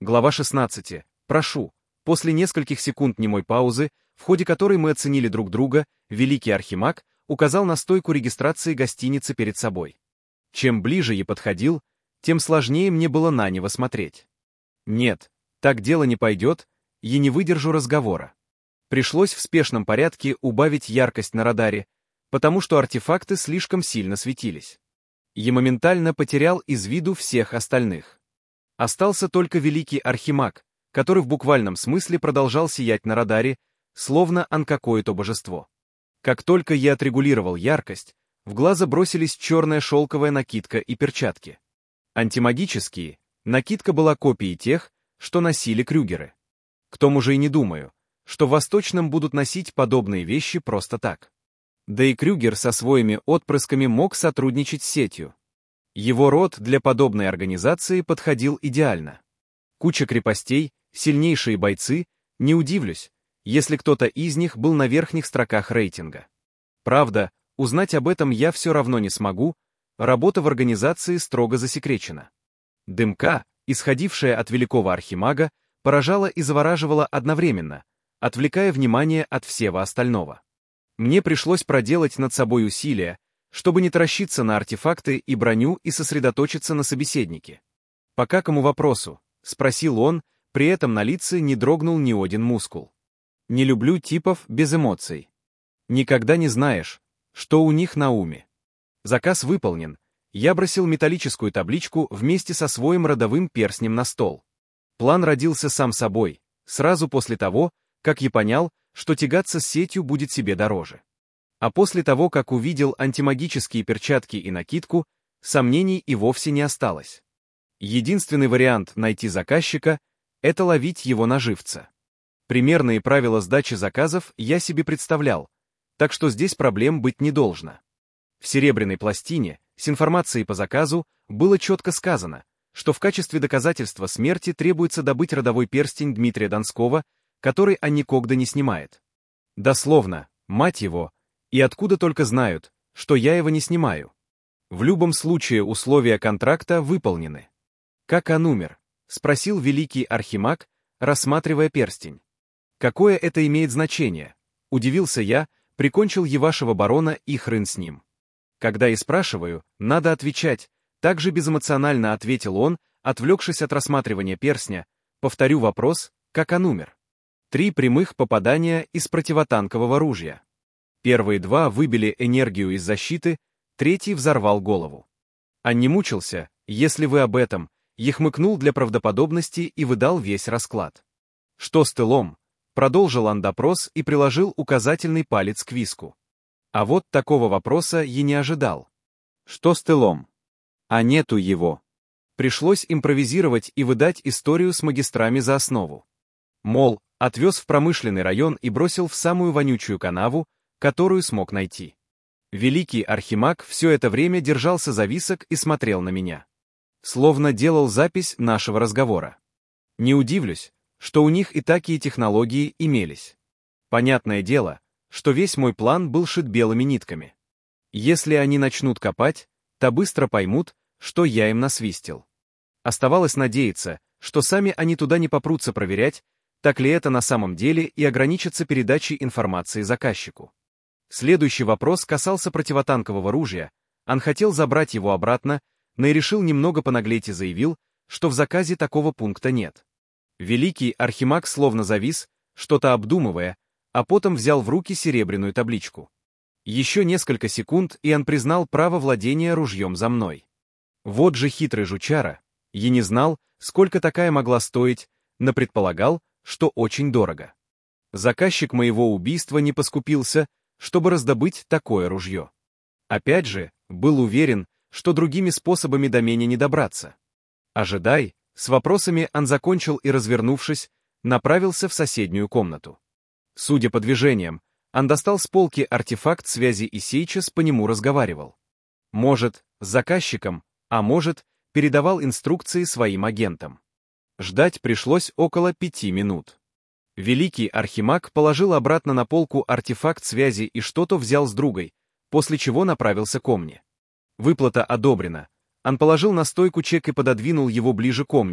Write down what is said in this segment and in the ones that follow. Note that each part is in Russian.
Глава 16. Прошу. После нескольких секунд немой паузы, в ходе которой мы оценили друг друга, великий архимаг указал на стойку регистрации гостиницы перед собой. Чем ближе я подходил, тем сложнее мне было на него смотреть. Нет, так дело не пойдет, я не выдержу разговора. Пришлось в спешном порядке убавить яркость на радаре, потому что артефакты слишком сильно светились. Я моментально потерял из виду всех остальных. Остался только великий архимаг, который в буквальном смысле продолжал сиять на радаре, словно он какое-то божество. Как только я отрегулировал яркость, в глаза бросились черная шелковая накидка и перчатки. Антимагические, накидка была копией тех, что носили крюгеры. К тому же и не думаю, что в Восточном будут носить подобные вещи просто так. Да и крюгер со своими отпрысками мог сотрудничать с сетью. Его род для подобной организации подходил идеально. Куча крепостей, сильнейшие бойцы, не удивлюсь, если кто-то из них был на верхних строках рейтинга. Правда, узнать об этом я все равно не смогу, работа в организации строго засекречена. Дымка, исходившая от великого архимага, поражала и завораживала одновременно, отвлекая внимание от всего остального. Мне пришлось проделать над собой усилия, чтобы не таращиться на артефакты и броню и сосредоточиться на собеседнике. «По какому вопросу?» — спросил он, при этом на лице не дрогнул ни один мускул. «Не люблю типов без эмоций. Никогда не знаешь, что у них на уме». Заказ выполнен. Я бросил металлическую табличку вместе со своим родовым перстнем на стол. План родился сам собой, сразу после того, как я понял, что тягаться с сетью будет себе дороже. А после того, как увидел антимагические перчатки и накидку, сомнений и вовсе не осталось. Единственный вариант найти заказчика — это ловить его на живца. Примерные правила сдачи заказов я себе представлял, так что здесь проблем быть не должно. В серебряной пластине с информацией по заказу было четко сказано, что в качестве доказательства смерти требуется добыть родовой перстень Дмитрия Донского, который он никогда не снимает. Дословно, мать его, и откуда только знают, что я его не снимаю. В любом случае условия контракта выполнены. «Как он умер?» — спросил великий архимаг, рассматривая перстень. «Какое это имеет значение?» — удивился я, прикончил я вашего барона и хрен с ним. Когда и спрашиваю, надо отвечать, так же безэмоционально ответил он, отвлекшись от рассматривания перстня, повторю вопрос, как он умер. 3 прямых попадания из противотанкового ружья. Первые 2 выбили энергию из защиты, 3-й взорвал голову. А не мучился, если вы об этом, я хмыкнул для правдоподобности и выдал весь расклад. Что с тылом? Продолжил он допрос и приложил указательный палец к виску. А вот такого вопроса я не ожидал. Что с тылом? А нету его. Пришлось импровизировать и выдать историю с магистрами за основу. Мол, отвез в промышленный район и бросил в самую вонючую канаву, которую смог найти. Великий архимаг все это время держался за висок и смотрел на меня. Словно делал запись нашего разговора. Не удивлюсь, что у них и такие технологии имелись. Понятное дело, что весь мой план был шит белыми нитками. Если они начнут копать, то быстро поймут, что я им насвистел. Оставалось надеяться, что сами они туда не попрутся проверять, так ли это на самом деле, и ограничатся передачей информации заказчику. Следующий вопрос касался противотанкового ружья, он хотел забрать его обратно, но и решил немного понаглеть и заявил, что в заказе такого пункта нет. Великий архимаг словно завис, что-то обдумывая, а потом взял в руки серебряную табличку. Еще несколько секунд, и он признал право владения ружьем за мной. Вот же хитрый жучара, я не знал, сколько такая могла стоить, но предполагал, что очень дорого. Заказчик моего убийства не поскупился, чтобы раздобыть такое ружье. Опять же, был уверен, что другими способами до меня не добраться. Ожидай, с вопросами он закончил и, развернувшись, направился в соседнюю комнату. Судя по движениям, он достал с полки артефакт связи и сейчас по нему разговаривал. Может, с заказчиком, а может, передавал инструкции своим агентам. Ждать пришлось около 5 минут. Великий архимаг положил обратно на полку артефакт связи и что-то взял с другой, после чего направился ко мне. Выплата одобрена. Он положил на стойку чек и пододвинул его ближе ко мне,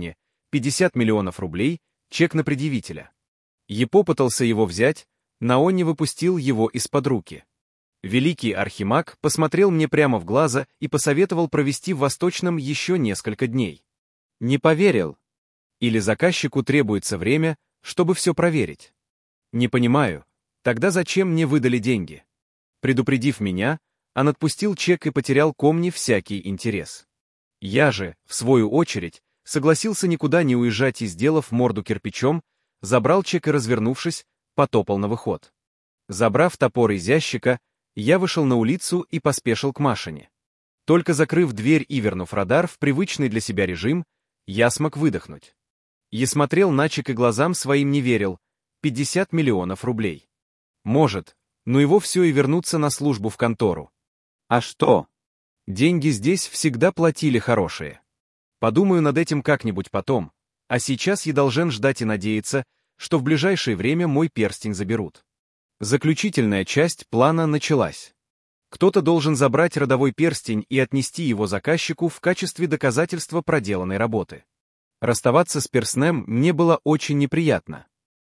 50 миллионов рублей, чек на предъявителя. Я попытался его взять, но он не выпустил его из-под руки. Великий архимаг посмотрел мне прямо в глаза и посоветовал провести в Восточном еще несколько дней. Не поверил. Или заказчику требуется время, чтобы все проверить. Не понимаю, тогда зачем мне выдали деньги? Предупредив меня, он отпустил чек и потерял ко мне всякий интерес. Я же, в свою очередь, согласился никуда не уезжать и, сделав морду кирпичом, забрал чек и, развернувшись, потопал на выход. Забрав топор из ящика, я вышел на улицу и поспешил к Машине. Только закрыв дверь и вернув радар в привычный для себя режим, я смог выдохнуть. Я смотрел на чек и глазам своим не верил. 50 миллионов рублей. Может, но его все и вернуться на службу в контору. А что? Деньги здесь всегда платили хорошие. Подумаю над этим как-нибудь потом, а сейчас я должен ждать и надеяться, что в ближайшее время мой перстень заберут. Заключительная часть плана началась. Кто-то должен забрать родовой перстень и отнести его заказчику в качестве доказательства проделанной работы. Расставаться с перстнем мне было очень неприятно.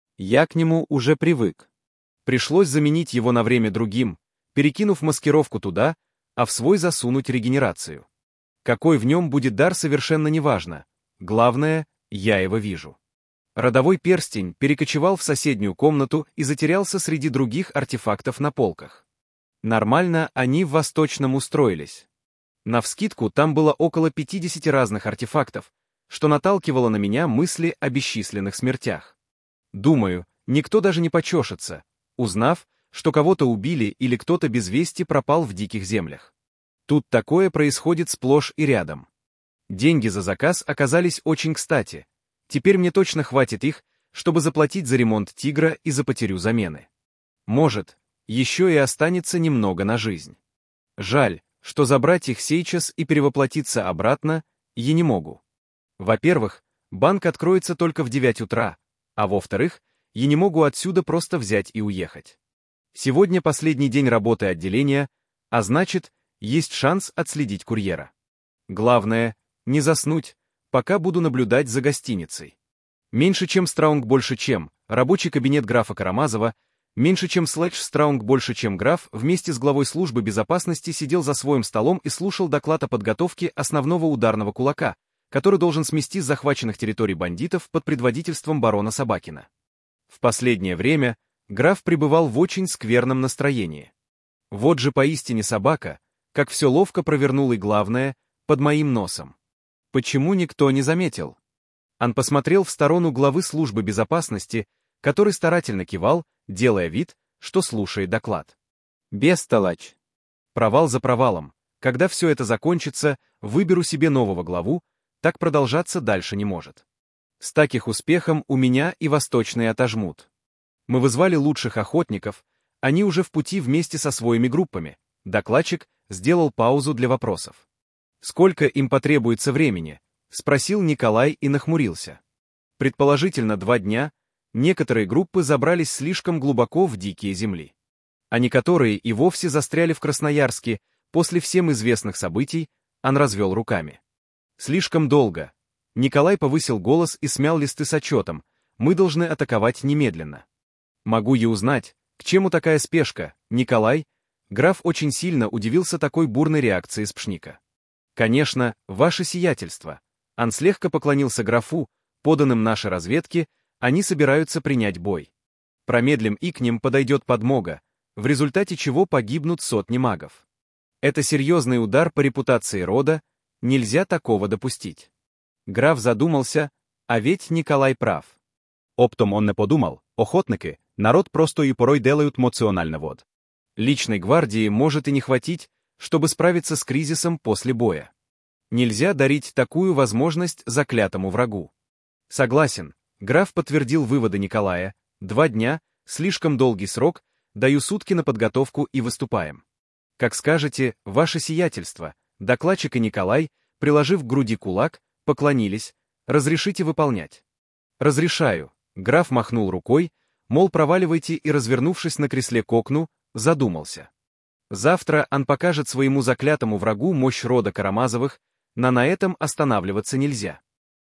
Я к нему уже привык. Пришлось заменить его на время другим, перекинув маскировку туда, а в свой засунуть регенерацию. Какой в нем будет дар, совершенно неважно. Главное, я его вижу. Родовой перстень перекочевал в соседнюю комнату и затерялся среди других артефактов на полках. Нормально они в Восточном устроились. Навскидку там было около 50 разных артефактов, что наталкивало на меня мысли о бесчисленных смертях. Думаю, никто даже не почешется, узнав, что кого-то убили или кто-то без вести пропал в диких землях. Тут такое происходит сплошь и рядом. Деньги за заказ оказались очень кстати. Теперь мне точно хватит их, чтобы заплатить за ремонт тигра и за потерю замены. Может, еще и останется немного на жизнь. Жаль, что забрать их сейчас и перевоплотиться обратно я не могу. Во-первых, банк откроется только в 9 утра, а во-вторых, я не могу отсюда просто взять и уехать. Сегодня последний день работы отделения, а значит, есть шанс отследить курьера. Главное, не заснуть, пока буду наблюдать за гостиницей. Меньше чем Страунг больше чем, рабочий кабинет графа Карамазова, меньше чем Страунг больше чем граф, вместе с главой службы безопасности сидел за своим столом и слушал доклад о подготовке основного ударного кулака, который должен смести с захваченных территорий бандитов под предводительством барона Собакина. В последнее время граф пребывал в очень скверном настроении. Вот же поистине собака, как все ловко провернул и главное, под моим носом. Почему никто не заметил? Он посмотрел в сторону главы службы безопасности, который старательно кивал, делая вид, что слушает доклад. Бестолочь. Провал за провалом. Когда все это закончится, выберу себе нового главу, так продолжаться дальше не может. С таких успехом у меня и Восточные отожмут. Мы вызвали лучших охотников, они уже в пути вместе со своими группами. Докладчик сделал паузу для вопросов. «Сколько им потребуется времени?» — спросил Николай и нахмурился. Предположительно, 2 дня, некоторые группы забрались слишком глубоко в дикие земли. А некоторые и вовсе застряли в Красноярске, после всем известных событий, он развел руками. Слишком долго. Николай повысил голос и смял листы с отчетом. Мы должны атаковать немедленно. Могу я узнать, к чему такая спешка, Николай? Граф очень сильно удивился такой бурной реакции Спшника. Конечно, ваше сиятельство. Он слегка поклонился графу, поданным нашей разведке, они собираются принять бой. Промедлим и к ним подойдет подмога, в результате чего погибнут сотни магов. Это серьезный удар по репутации рода, нельзя такого допустить. Граф задумался, а ведь Николай прав. Оптом он не подумал, охотники, народ просто и порой делают эмоционально вот. Личной гвардии может и не хватить, чтобы справиться с кризисом после боя. Нельзя дарить такую возможность заклятому врагу. Согласен, граф подтвердил выводы Николая, 2 дня, слишком долгий срок, даю сутки на подготовку и выступаем. Как скажете, ваше сиятельство, докладчик и Николай, приложив к груди кулак, поклонились, разрешите выполнять. Разрешаю, граф махнул рукой, мол, проваливайте и, развернувшись на кресле к окну, задумался. Завтра он покажет своему заклятому врагу мощь рода Карамазовых, но на этом останавливаться нельзя.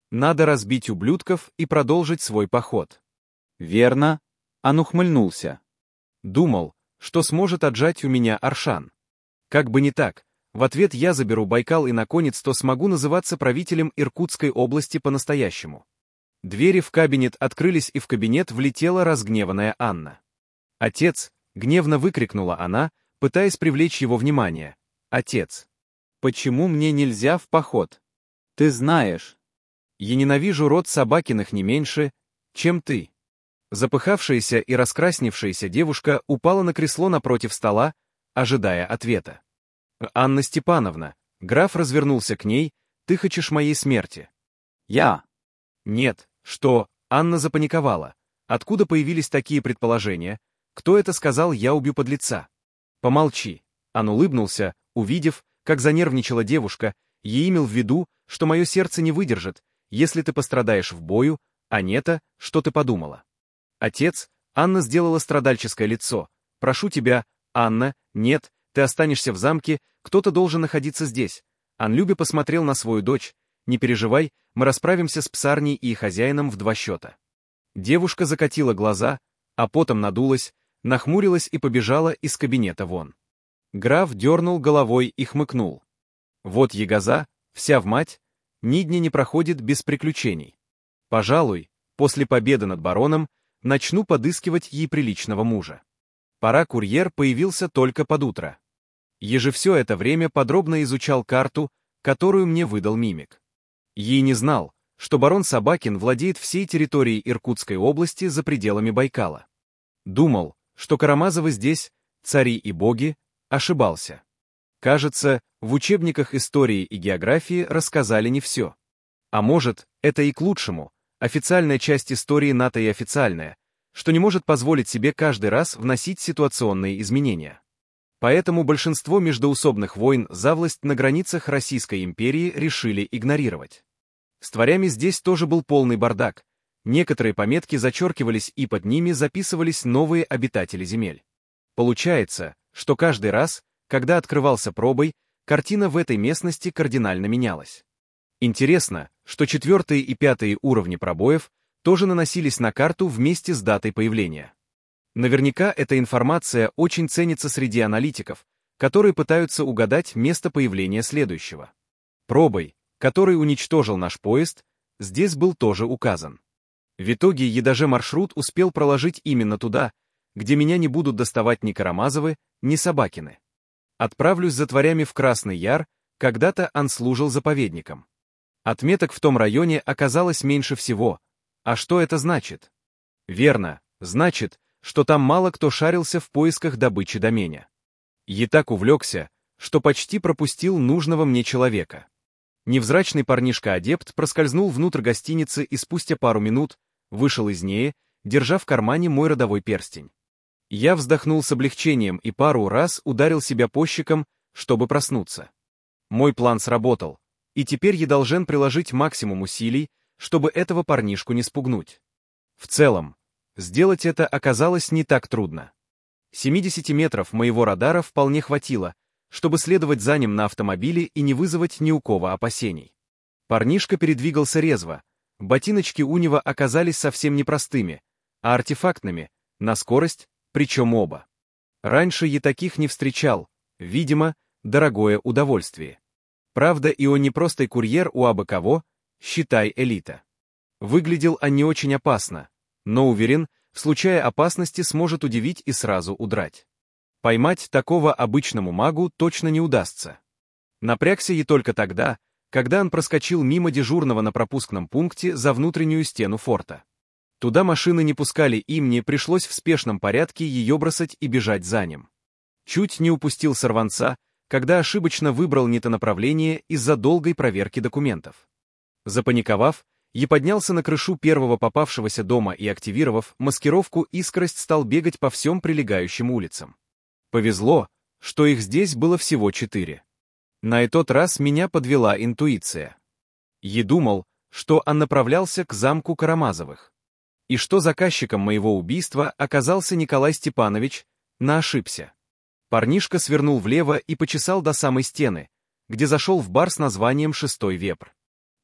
Надо разбить ублюдков и продолжить свой поход. Верно, он ухмыльнулся. Думал, что сможет отжать у меня Аршан. Как бы не так, в ответ я заберу Байкал и наконец-то смогу называться правителем Иркутской области по-настоящему. Двери в кабинет открылись, и в кабинет влетела разгневанная Анна. «Отец!» — гневно выкрикнула она, пытаясь привлечь его внимание. «Отец! Почему мне нельзя в поход? Ты знаешь. Я ненавижу род Собакиных не меньше, чем ты». Запыхавшаяся и раскрасневшаяся девушка упала на кресло напротив стола, ожидая ответа. «Анна Степановна», — граф развернулся к ней, — «ты хочешь моей смерти?» Я. «Нет, что?» — Анна запаниковала. «Откуда появились такие предположения? Кто это сказал, я убью подлеца?» «Помолчи». Он улыбнулся, увидев, как занервничала девушка, и имел в виду, что мое сердце не выдержит, если ты пострадаешь в бою, а не то, что ты подумала. «Отец», — Анна сделала страдальческое лицо, — «прошу тебя, Анна, нет, ты останешься в замке, кто-то должен находиться здесь». Анлюбе посмотрел на свою дочь. «Не переживай, мы расправимся с псарней и хозяином в 2 счета». Девушка закатила глаза, а потом надулась, нахмурилась и побежала из кабинета вон. Граф дернул головой и хмыкнул. Вот ягоза, вся в мать, ни дня не проходит без приключений. Пожалуй, после победы над бароном, начну подыскивать ей приличного мужа. Курьер появился только под утро. Еже все это время подробно изучал карту, которую мне выдал мимик. Ей не знал, что барон Собакин владеет всей территорией Иркутской области за пределами Байкала. Думал, что Карамазовы здесь, цари и боги, ошибался. Кажется, в учебниках истории и географии рассказали не все. А может, это и к лучшему, официальная часть истории НАТО и официальная, что не может позволить себе каждый раз вносить ситуационные изменения. Поэтому большинство междоусобных войн за власть на границах Российской империи решили игнорировать. С творями здесь тоже был полный бардак. Некоторые пометки зачеркивались, и под ними записывались новые обитатели земель. Получается, что каждый раз, когда открывался пробой, картина в этой местности кардинально менялась. Интересно, что 4 и 5 уровни пробоев тоже наносились на карту вместе с датой появления. Наверняка эта информация очень ценится среди аналитиков, которые пытаются угадать место появления следующего. Пробой, который уничтожил наш поезд, здесь был тоже указан. В итоге я даже маршрут успел проложить именно туда, где меня не будут доставать ни Карамазовы, ни Собакины. Отправлюсь за творями в Красный Яр, когда-то он служил заповедником. Отметок в том районе оказалось меньше всего. А что это значит? Верно, значит, что там мало кто шарился в поисках добычи доменя. Я так увлекся, что почти пропустил нужного мне человека. Невзрачный парнишка-адепт проскользнул внутрь гостиницы и спустя пару минут вышел из нее, держа в кармане мой родовой перстень. Я вздохнул с облегчением и пару раз ударил себя по щекам, чтобы проснуться. Мой план сработал, и теперь я должен приложить максимум усилий, чтобы этого парнишку не спугнуть. В целом, сделать это оказалось не так трудно. 70 метров моего радара вполне хватило, чтобы следовать за ним на автомобиле и не вызвать ни у кого опасений. Парнишка передвигался резво, ботиночки у него оказались совсем непростыми, а артефактными, на скорость, причем оба. Раньше я таких не встречал, видимо, дорогое удовольствие. Правда, и он не просто курьер у абы кого, считай элита. Выглядел он не очень опасно, но уверен, в случае опасности сможет удивить и сразу удрать. Поймать такого обычному магу точно не удастся. Напрягся и только тогда, когда он проскочил мимо дежурного на пропускном пункте за внутреннюю стену форта. Туда машины не пускали, и мне пришлось в спешном порядке ее бросать и бежать за ним. Чуть не упустил сорванца, когда ошибочно выбрал не то направление из-за долгой проверки документов. Запаниковав, я поднялся на крышу первого попавшегося дома и, активировав маскировку, искрость стал бегать по всем прилегающим улицам. Повезло, что их здесь было всего 4. На этот раз меня подвела интуиция. Я думал, что он направлялся к замку Карамазовых. И что заказчиком моего убийства оказался Николай Степанович, но ошибся. Парнишка свернул влево и почесал до самой стены, где зашел в бар с названием «Шестой вепр».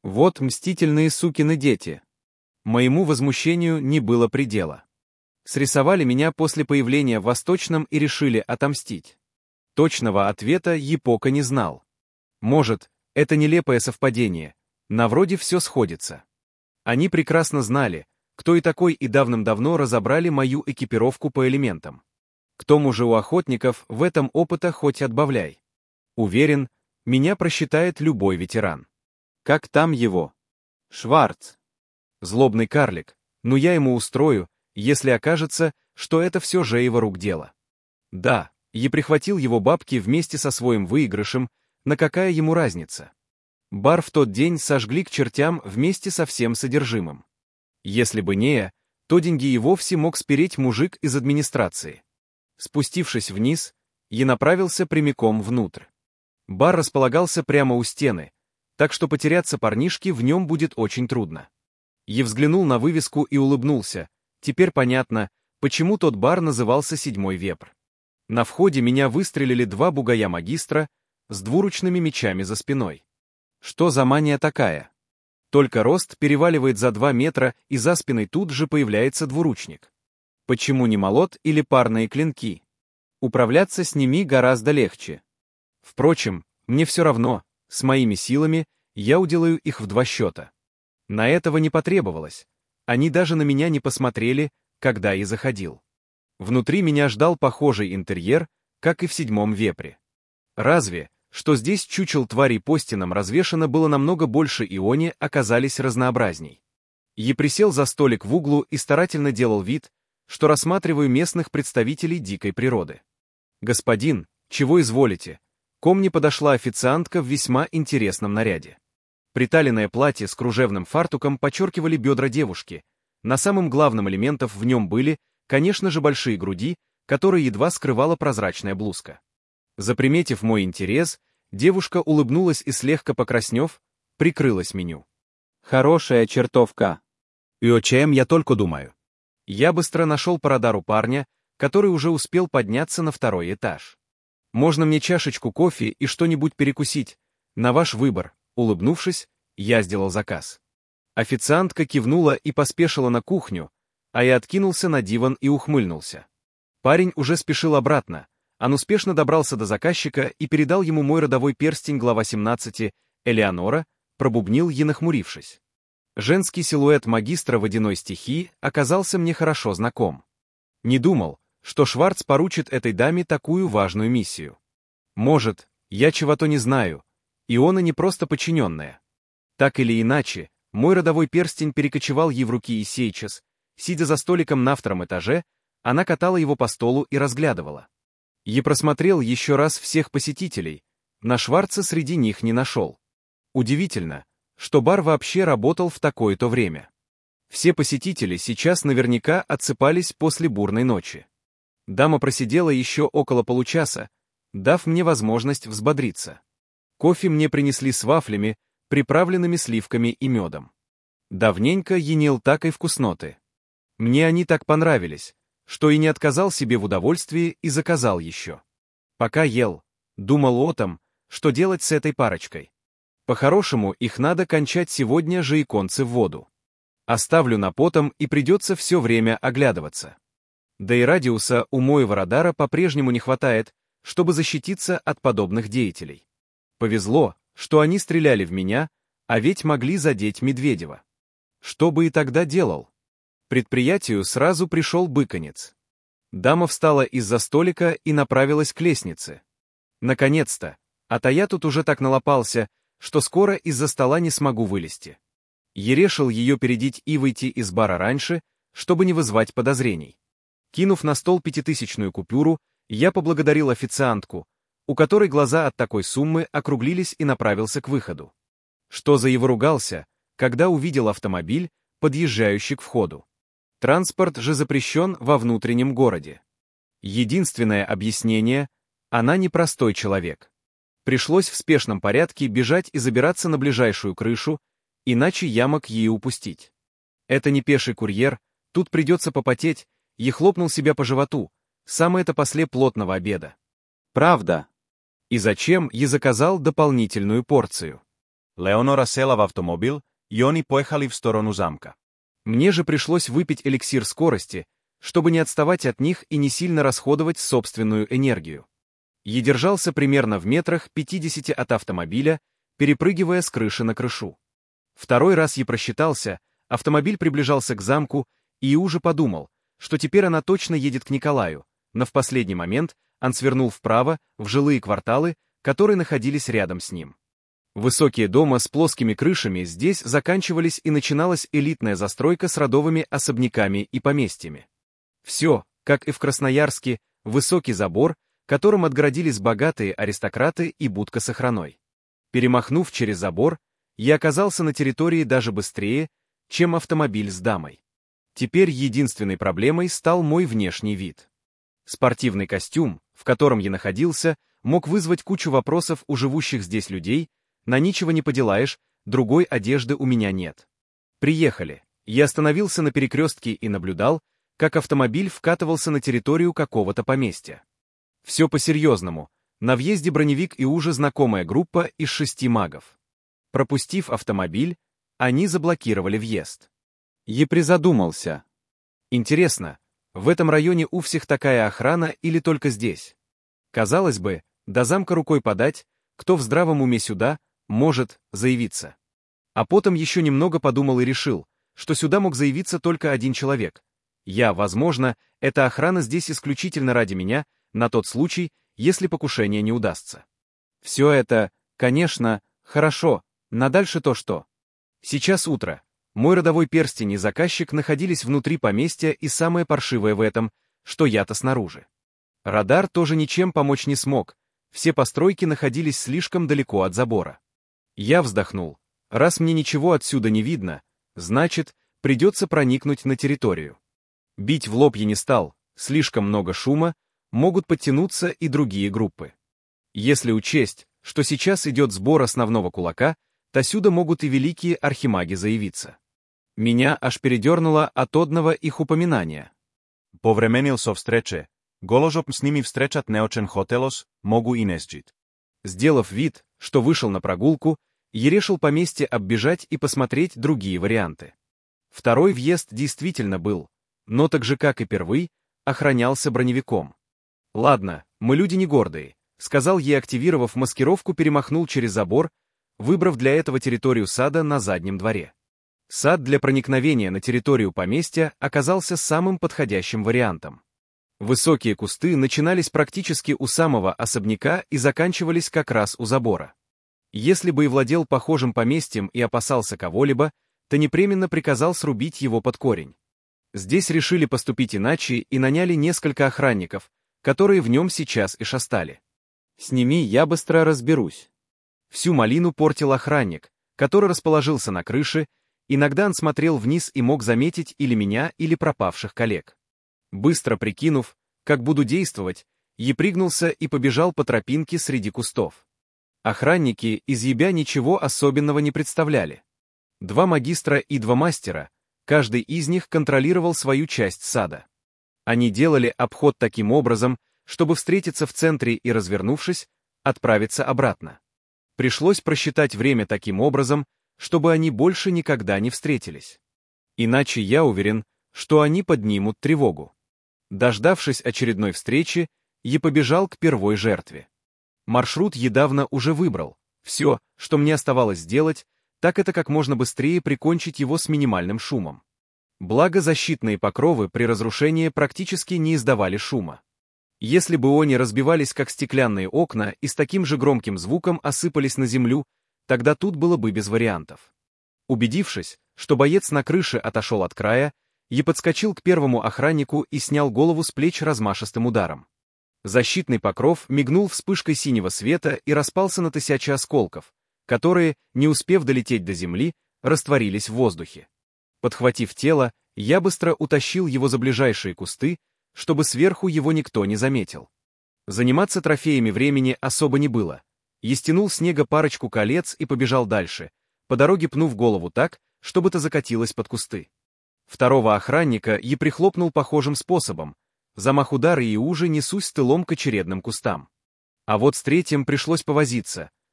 Вот мстительные сукины дети. Моему возмущению не было предела. Срисовали меня после появления в Восточном и решили отомстить. Точного ответа Епока не знал. Может, это нелепое совпадение, на вроде все сходится. Они прекрасно знали, кто и такой, и давным-давно разобрали мою экипировку по элементам. К тому же у охотников в этом опыта хоть отбавляй. Уверен, меня просчитает любой ветеран. Как там его? Шварц. Злобный карлик, но я ему устрою, если окажется, что это все же его рук дело. Да, я прихватил его бабки вместе со своим выигрышем, на какая ему разница? Бар в тот день сожгли к чертям вместе со всем содержимым. Если бы не я, то деньги и вовсе мог спереть мужик из администрации. Спустившись вниз, я направился прямиком внутрь. Бар располагался прямо у стены, так что потеряться парнишке в нем будет очень трудно. Я взглянул на вывеску и улыбнулся. Теперь понятно, почему тот бар назывался «Седьмой вепр». На входе меня выстрелили два бугая-магистра с двуручными мечами за спиной. Что за мания такая? Только рост переваливает за 2 метра, и за спиной тут же появляется двуручник. Почему не молот или парные клинки? Управляться с ними гораздо легче. Впрочем, мне все равно, с моими силами я уделаю их в 2 счета. На этого не потребовалось. Они даже на меня не посмотрели, когда я заходил. Внутри меня ждал похожий интерьер, как и в «Седьмом вепре». Разве, что здесь чучел тварей по стенам развешано было намного больше, и они оказались разнообразней. Я присел за столик в углу и старательно делал вид, что рассматриваю местных представителей дикой природы. «Господин, чего изволите?» Ко мне подошла официантка в весьма интересном наряде. Приталенное платье с кружевным фартуком подчеркивали бедра девушки. На самым главным элементом в нем были, конечно же, большие груди, которые едва скрывала прозрачная блузка. Заприметив мой интерес, девушка улыбнулась и, слегка покраснев, прикрылась меню. «Хорошая чертовка». И о чем я только думаю. Я быстро нашел по радару парня, который уже успел подняться на 2-й этаж. «Можно мне чашечку кофе и что-нибудь перекусить? На ваш выбор», — улыбнувшись, я сделал заказ. Официантка кивнула и поспешила на кухню, а я откинулся на диван и ухмыльнулся. Парень уже спешил обратно. Он успешно добрался до заказчика и передал ему мой родовой перстень глава 17, Элеонора, пробубнил, и нахмурившись. Женский силуэт магистра водяной стихии оказался мне хорошо знаком. Не думал, что Шварц поручит этой даме такую важную миссию. Может, я чего-то не знаю, и она не просто подчиненная. Так или иначе, мой родовой перстень перекочевал ей в руки, и сейчас, сидя за столиком на 2-м этаже, она катала его по столу и разглядывала. Я просмотрел еще раз всех посетителей, на Шварца среди них не нашел. Удивительно, что бар вообще работал в такое-то время. Все посетители сейчас наверняка отсыпались после бурной ночи. Дама просидела еще около получаса, дав мне возможность взбодриться. Кофе мне принесли с вафлями, приправленными сливками и медом. Давненько я не ел такой вкусноты. Мне они так понравились, что и не отказал себе в удовольствии и заказал еще. Пока ел, думал о том, что делать с этой парочкой. По-хорошему, их надо кончать сегодня же и концы в воду. Оставлю на потом, и придется все время оглядываться. Да и радиуса у моего радара по-прежнему не хватает, чтобы защититься от подобных деятелей. Повезло, что они стреляли в меня, а ведь могли задеть Медведева. Что бы и тогда делал? Предприятию сразу пришел быконец. Дама встала из-за столика и направилась к лестнице. Наконец-то, а-то я тут уже так налопался, что скоро из-за стола не смогу вылезти. Я решил ее передить и выйти из бара раньше, чтобы не вызвать подозрений. Кинув на стол 5000-ную купюру, я поблагодарил официантку, у которой глаза от такой суммы округлились, и направился к выходу. Что за его ругался, когда увидел автомобиль, подъезжающий к входу. Транспорт же запрещен во внутреннем городе. Единственное объяснение — она непростой человек. Пришлось в спешном порядке бежать и забираться на ближайшую крышу, иначе я мог ее упустить. Это не пеший курьер, тут придется попотеть, и хлопнул себя по животу, самое-то после плотного обеда. Правда. И зачем я заказал дополнительную порцию? Леонора села в автомобиль, и они поехали в сторону замка. Мне же пришлось выпить эликсир скорости, чтобы не отставать от них и не сильно расходовать собственную энергию. Я держался примерно в метрах 50 от автомобиля, перепрыгивая с крыши на крышу. Второй раз я просчитался, автомобиль приближался к замку, и уже подумал, что теперь она точно едет к Николаю, но в последний момент он свернул вправо, в жилые кварталы, которые находились рядом с ним. Высокие дома с плоскими крышами здесь заканчивались и начиналась элитная застройка с родовыми особняками и поместьями. Все, как и в Красноярске, высокий забор, которым отгородились богатые аристократы и будка с охраной. Перемахнув через забор, я оказался на территории даже быстрее, чем автомобиль с дамой. Теперь единственной проблемой стал мой внешний вид. Спортивный костюм, в котором я находился, мог вызвать кучу вопросов у живущих здесь людей, на ничего не поделаешь, другой одежды у меня нет. Приехали. Я остановился на перекрестке и наблюдал, как автомобиль вкатывался на территорию какого-то поместья. Все по-серьезному. На въезде броневик и уже знакомая группа из 6 магов. Пропустив автомобиль, они заблокировали въезд. Я призадумался. Интересно, в этом районе у всех такая охрана или только здесь? Казалось бы, до замка рукой подать, кто в здравом уме сюда может заявиться. А потом еще немного подумал и решил, что сюда мог заявиться только один человек. Я, возможно, эта охрана здесь исключительно ради меня, на тот случай, если покушение не удастся. Все это, конечно, хорошо, но дальше то что? Сейчас утро. Мой родовой перстень и заказчик находились внутри поместья, и самое паршивое в этом, что я-то снаружи. Радар тоже ничем помочь не смог, все постройки находились слишком далеко от забора. Я вздохнул. Раз мне ничего отсюда не видно, значит, придется проникнуть на территорию. Бить в лоб я не стал, слишком много шума, могут подтянуться и другие группы. Если учесть, что сейчас идет сбор основного кулака, то сюда могут и великие архимаги заявиться. Меня аж передернуло от одного их упоминания. Повременил со встрече. Голожоп с ними встречат неочен хотелос, могу и несджит. Сделав вид, что вышел на прогулку, я решил поместье оббежать и посмотреть другие варианты. Второй въезд действительно был, но так же, как и первый, охранялся броневиком. Ладно, мы люди не гордые, сказал я, активировав маскировку, перемахнул через забор, выбрав для этого территорию сада на заднем дворе. Сад для проникновения на территорию поместья оказался самым подходящим вариантом. Высокие кусты начинались практически у самого особняка и заканчивались как раз у забора. Если бы и владел похожим поместьем и опасался кого-либо, то непременно приказал срубить его под корень. Здесь решили поступить иначе и наняли несколько охранников, которые в нем сейчас и шастали. С ними я быстро разберусь. Всю малину портил охранник, который расположился на крыше, иногда он смотрел вниз и мог заметить или меня, или пропавших коллег. Быстро прикинув, как буду действовать, я пригнулся и побежал по тропинке среди кустов. Охранники из ебя ничего особенного не представляли. 2 магистра и 2 мастера, каждый из них контролировал свою часть сада. Они делали обход таким образом, чтобы встретиться в центре и, развернувшись, отправиться обратно. Пришлось просчитать время таким образом, чтобы они больше никогда не встретились. Иначе я уверен, что они поднимут тревогу. Дождавшись очередной встречи, я побежал к первой жертве. Маршрут я давно уже выбрал. Все, что мне оставалось сделать, так это как можно быстрее прикончить его с минимальным шумом. Благо защитные покровы при разрушении практически не издавали шума. Если бы они разбивались как стеклянные окна и с таким же громким звуком осыпались на землю, тогда тут было бы без вариантов. Убедившись, что боец на крыше отошел от края, я подскочил к первому охраннику и снял голову с плеч размашистым ударом. Защитный покров мигнул вспышкой синего света и распался на тысячи осколков, которые, не успев долететь до земли, растворились в воздухе. Подхватив тело, я быстро утащил его за ближайшие кусты, чтобы сверху его никто не заметил. Заниматься трофеями времени особо не было. Я стянул с снега парочку колец и побежал дальше, по дороге пнув голову так, чтобы та закатилась под кусты. Второго охранника я прихлопнул похожим способом, замах удара и уже несусь тылом к очередным кустам. А вот с третьим пришлось повозиться,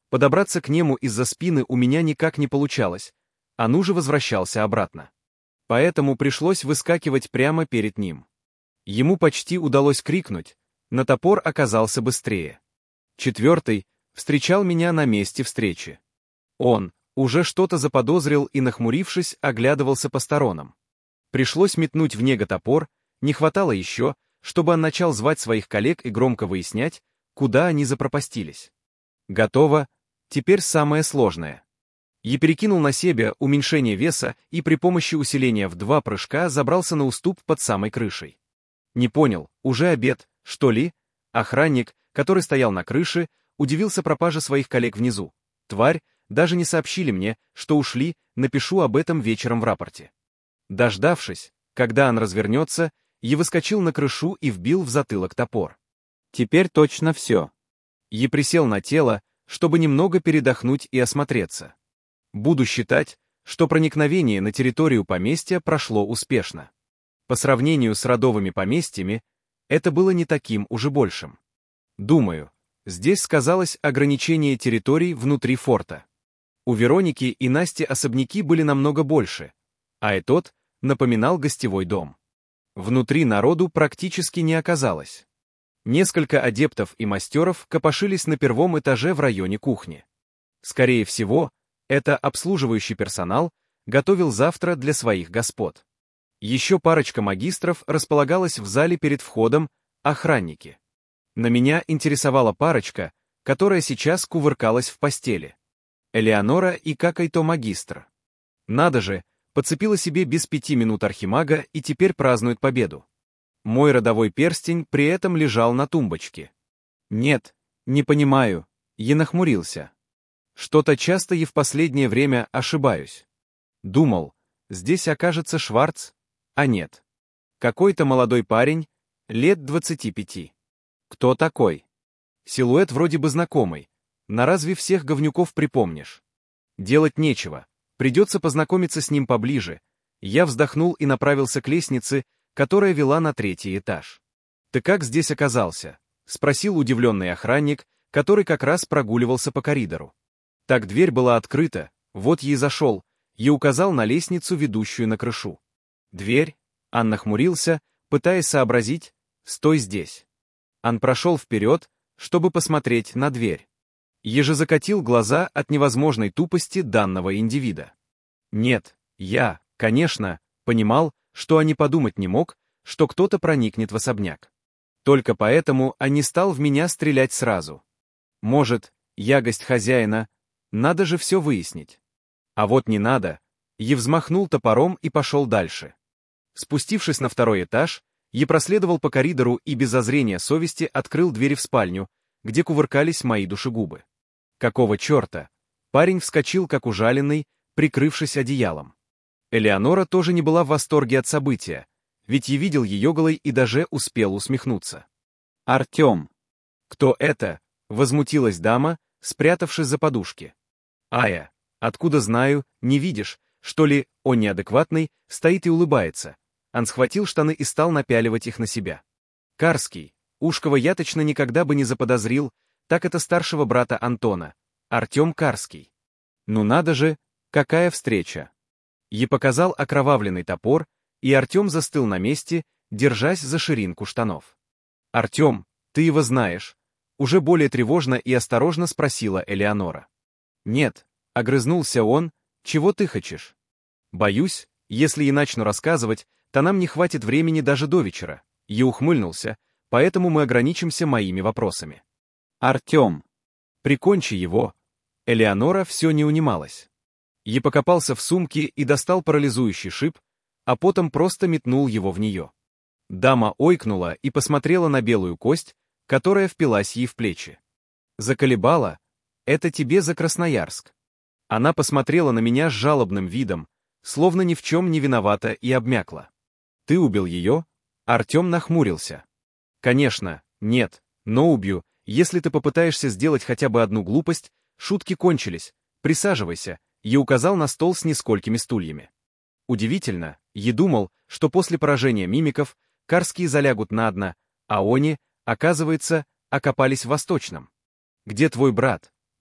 Подобраться к нему из-за спины у меня никак не получалось, а ну же возвращался обратно. Поэтому пришлось выскакивать прямо перед ним. Ему почти удалось крикнуть, но топор оказался быстрее. Четвертый встречал меня на месте встречи. Он уже что-то заподозрил и, нахмурившись, оглядывался по сторонам. Пришлось метнуть в него топор, не хватало еще, чтобы он начал звать своих коллег и громко выяснять, куда они запропастились. Готово, теперь самое сложное. Я перекинул на себя уменьшение веса и при помощи усиления в 2 прыжка забрался на уступ под самой крышей. Не понял, уже обед, что ли? Охранник, который стоял на крыше, удивился пропаже своих коллег внизу. Тварь, даже не сообщили мне, что ушли, напишу об этом вечером в рапорте. Дождавшись, когда он развернется, я выскочил на крышу и вбил в затылок топор. Теперь точно все. Я присел на тело, чтобы немного передохнуть и осмотреться. Буду считать, что проникновение на территорию поместья прошло успешно. По сравнению с родовыми поместьями, это было не таким уже большим. Думаю, здесь сказалось ограничение территорий внутри форта. У Вероники и Насти особняки были намного больше, а этот напоминал гостевой дом. Внутри народу практически не оказалось. Несколько адептов и мастеров копошились на 1-м этаже в районе кухни. Скорее всего, это обслуживающий персонал готовил завтра для своих господ. Еще парочка магистров располагалась в зале перед входом, охранники. На меня интересовала парочка, которая сейчас кувыркалась в постели. Элеонора и какой-то магистр. Надо же, подцепила себе без 5 минут архимага и теперь празднует победу. Мой родовой перстень при этом лежал на тумбочке. Нет, не понимаю, я нахмурился. Что-то часто я в последнее время ошибаюсь. Думал, здесь окажется Шварц, а нет. Какой-то молодой парень, лет 25. Кто такой? Силуэт вроде бы знакомый, но разве всех говнюков припомнишь? Делать нечего, придется познакомиться с ним поближе. Я вздохнул и направился к лестнице, которая вела на 3-й этаж. «Ты как здесь оказался?» — спросил удивленный охранник, который как раз прогуливался по коридору. Так дверь была открыта, вот я и зашел, и указал на лестницу, ведущую на крышу. «Дверь?» — Ан нахмурился, пытаясь сообразить, «стой здесь». Ан прошел вперед, чтобы посмотреть на дверь. Еже закатил глаза от невозможной тупости данного индивида. Нет, я, конечно, понимал, что Ан подумать не мог, что кто-то проникнет в особняк. Только поэтому Ан не стал в меня стрелять сразу. Может, я гость хозяина, надо же все выяснить. А вот не надо, я взмахнул топором и пошел дальше. Спустившись на 2-й этаж, я проследовал по коридору и без зазрения совести открыл двери в спальню, где кувыркались мои душегубы. Какого черта? Парень вскочил как ужаленный, прикрывшись одеялом. Элеонора тоже не была в восторге от события, ведь я видел ее голой и даже успел усмехнуться. «Артем!» «Кто это?» — возмутилась дама, спрятавшись за подушки. «Ая, откуда знаю, не видишь, что ли, он неадекватный, стоит и улыбается». Он схватил штаны и стал напяливать их на себя. «Карский, ушкого я точно никогда бы не заподозрил, так это старшего брата Антона, Артем Карский. Ну надо же, какая встреча!» Я показал окровавленный топор, и Артем застыл на месте, держась за ширинку штанов. «Артем, ты его знаешь?» Уже более тревожно и осторожно спросила Элеонора. «Нет», — огрызнулся он, — «чего ты хочешь?» «Боюсь, если и начну рассказывать, то нам не хватит времени даже до вечера». Я ухмыльнулся, поэтому мы ограничимся моими вопросами. «Артем, прикончи его». Элеонора все не унималась. Я покопался в сумке и достал парализующий шип, а потом просто метнул его в нее. Дама ойкнула и посмотрела на белую кость, которая впилась ей в плечи. Заколебала. «Это тебе за Красноярск». Она посмотрела на меня с жалобным видом, словно ни в чем не виновата, и обмякла. «Ты убил ее?» Артем нахмурился. «Конечно, нет, но убью, если ты попытаешься сделать хотя бы одну глупость, шутки кончились, присаживайся», я указал на стол с несколькими стульями. Удивительно, я думал, что после поражения мимиков Карские залягут на дно, а они, оказывается, окопались в Восточном. «Где твой брат?» —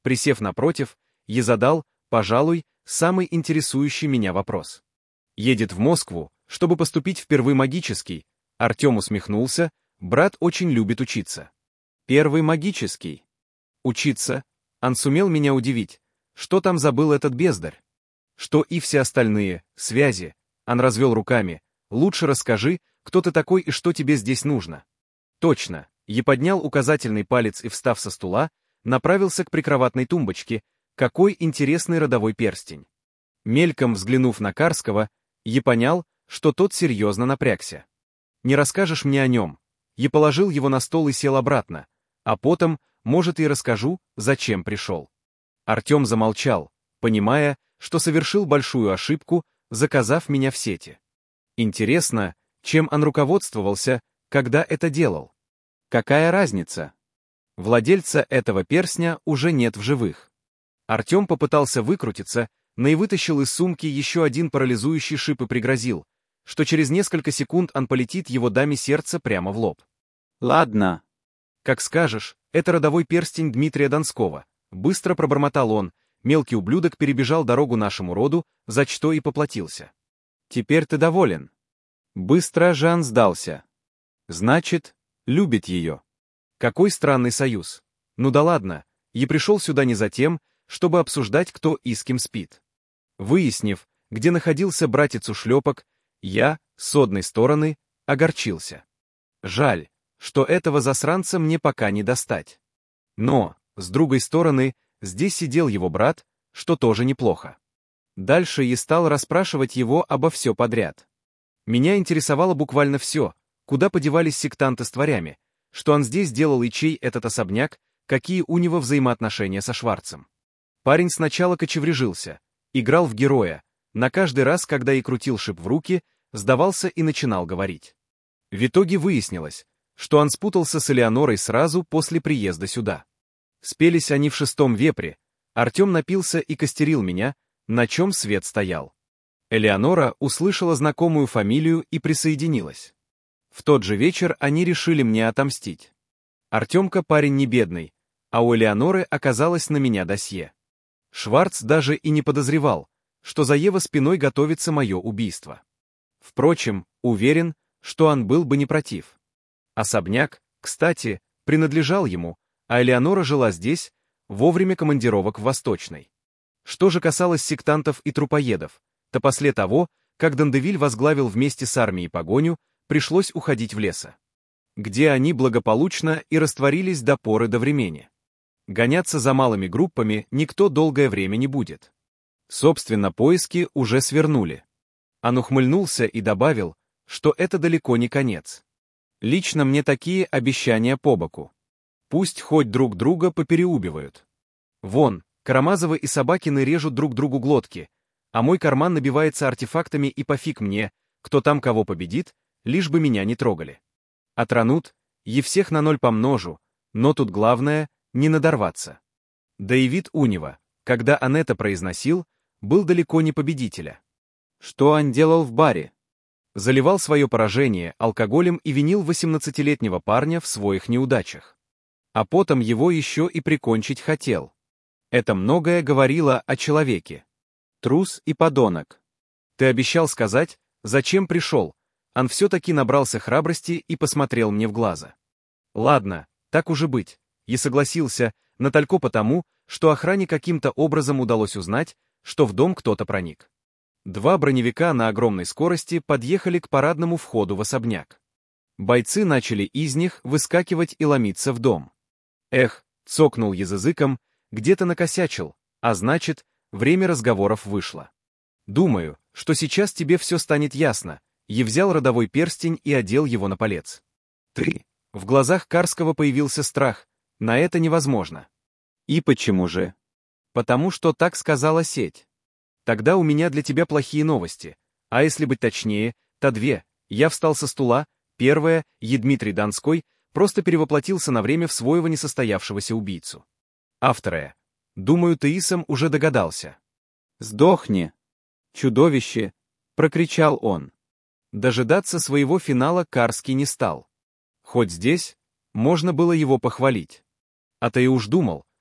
присев напротив, я задал, пожалуй, самый интересующий меня вопрос. Едет в Москву, чтобы поступить в первый магический. Артем усмехнулся, брат очень любит учиться. Первый магический. Учиться? Он сумел меня удивить. Что там забыл этот бездарь? Что и все остальные, связи. Он развел руками. Лучше расскажи, кто ты такой и что тебе здесь нужно. Точно. Я поднял указательный палец и, встав со стула, направился к прикроватной тумбочке. Какой интересный родовой перстень. Мельком взглянув на Карского, я понял, что тот серьезно напрягся. Не расскажешь мне о нем? Я положил его на стол и сел обратно, а потом, может, и расскажу, зачем пришел. Артем замолчал, понимая, что совершил большую ошибку, заказав меня в сети. Интересно, чем он руководствовался, когда это делал? Какая разница? Владельца этого перстня уже нет в живых. Артем попытался выкрутиться, но и вытащил из сумки еще один парализующий шип и пригрозил, что через несколько секунд он полетит его даме сердца прямо в лоб. «Ладно. Как скажешь, это родовой перстень Дмитрия Донского», быстро пробормотал он, мелкий ублюдок перебежал дорогу нашему роду, за что и поплатился. «Теперь ты доволен?» Быстро Жан сдался. «Значит, любит ее». Какой странный союз. Ну да ладно, я пришел сюда не за тем, чтобы обсуждать, кто и с кем спит. Выяснив, где находился братец ушлепок, я, с одной стороны, огорчился. Жаль, что этого засранца мне пока не достать. Но, с другой стороны, здесь сидел его брат, что тоже неплохо. Дальше я стал расспрашивать его обо все подряд. Меня интересовало буквально все, куда подевались сектанты с тварями, что он здесь делал и чей этот особняк, какие у него взаимоотношения со Шварцем. Парень сначала кочевряжился, играл в героя, на каждый раз, когда и крутил шип в руки, сдавался и начинал говорить. В итоге выяснилось, что он спутался с Элеонорой сразу после приезда сюда. Спелись они в 6-м вепре, Артем напился и костерил меня, на чем свет стоял. Элеонора услышала знакомую фамилию и присоединилась. В тот же вечер они решили мне отомстить. Артемка парень не бедный, а у Элеоноры оказалось на меня досье. Шварц даже и не подозревал, что за его спиной готовится мое убийство. Впрочем, уверен, что он был бы не против. Особняк, кстати, принадлежал ему, а Элеонора жила здесь, во время командировок в Восточной. Что же касалось сектантов и трупоедов, то после того, как Дандевиль возглавил вместе с армией погоню, пришлось уходить в лес, где они благополучно и растворились до поры до времени. Гоняться за малыми группами никто долгое время не будет. Собственно, поиски уже свернули. Он ухмыльнулся и добавил, что это далеко не конец. Лично мне такие обещания по боку. Пусть хоть друг друга попереубивают. Вон, Карамазовы и Собакины режут друг другу глотки, а мой карман набивается артефактами и пофиг мне, кто там кого победит, лишь бы меня не трогали. Отранут, и всех на 0 помножу, но тут главное — не надорваться. Да и вид у него, когда он это произносил, был далеко не победителя. Что он делал в баре? Заливал свое поражение алкоголем и винил 18-летнего парня в своих неудачах. А потом его еще и прикончить хотел. Это многое говорило о человеке. Трус и подонок. Ты обещал сказать, зачем пришел. Он все-таки набрался храбрости и посмотрел мне в глаза. Ладно, так уже быть. И согласился, но только потому, что охране каким-то образом удалось узнать, что в дом кто-то проник. 2 броневика на огромной скорости подъехали к парадному входу в особняк. Бойцы начали из них выскакивать и ломиться в дом. Эх, цокнул языком, где-то накосячил, а значит, время разговоров вышло. Думаю, что сейчас тебе все станет ясно. И взял родовой перстень и одел его на палец. Ты. В глазах Карского появился страх. На это невозможно. И почему же? Потому что так сказала сеть. Тогда у меня для тебя плохие новости. А если быть точнее, то 2. Я встал со стула. Первая, Дмитрий Донской, просто перевоплотился на время в своего несостоявшегося убийцу. А вторая. Думаю, ты и сам уже догадался. «Сдохни, чудовище!» — прокричал он. Дожидаться своего финала Карский не стал. Хоть здесь можно было его похвалить. А то и уж думал,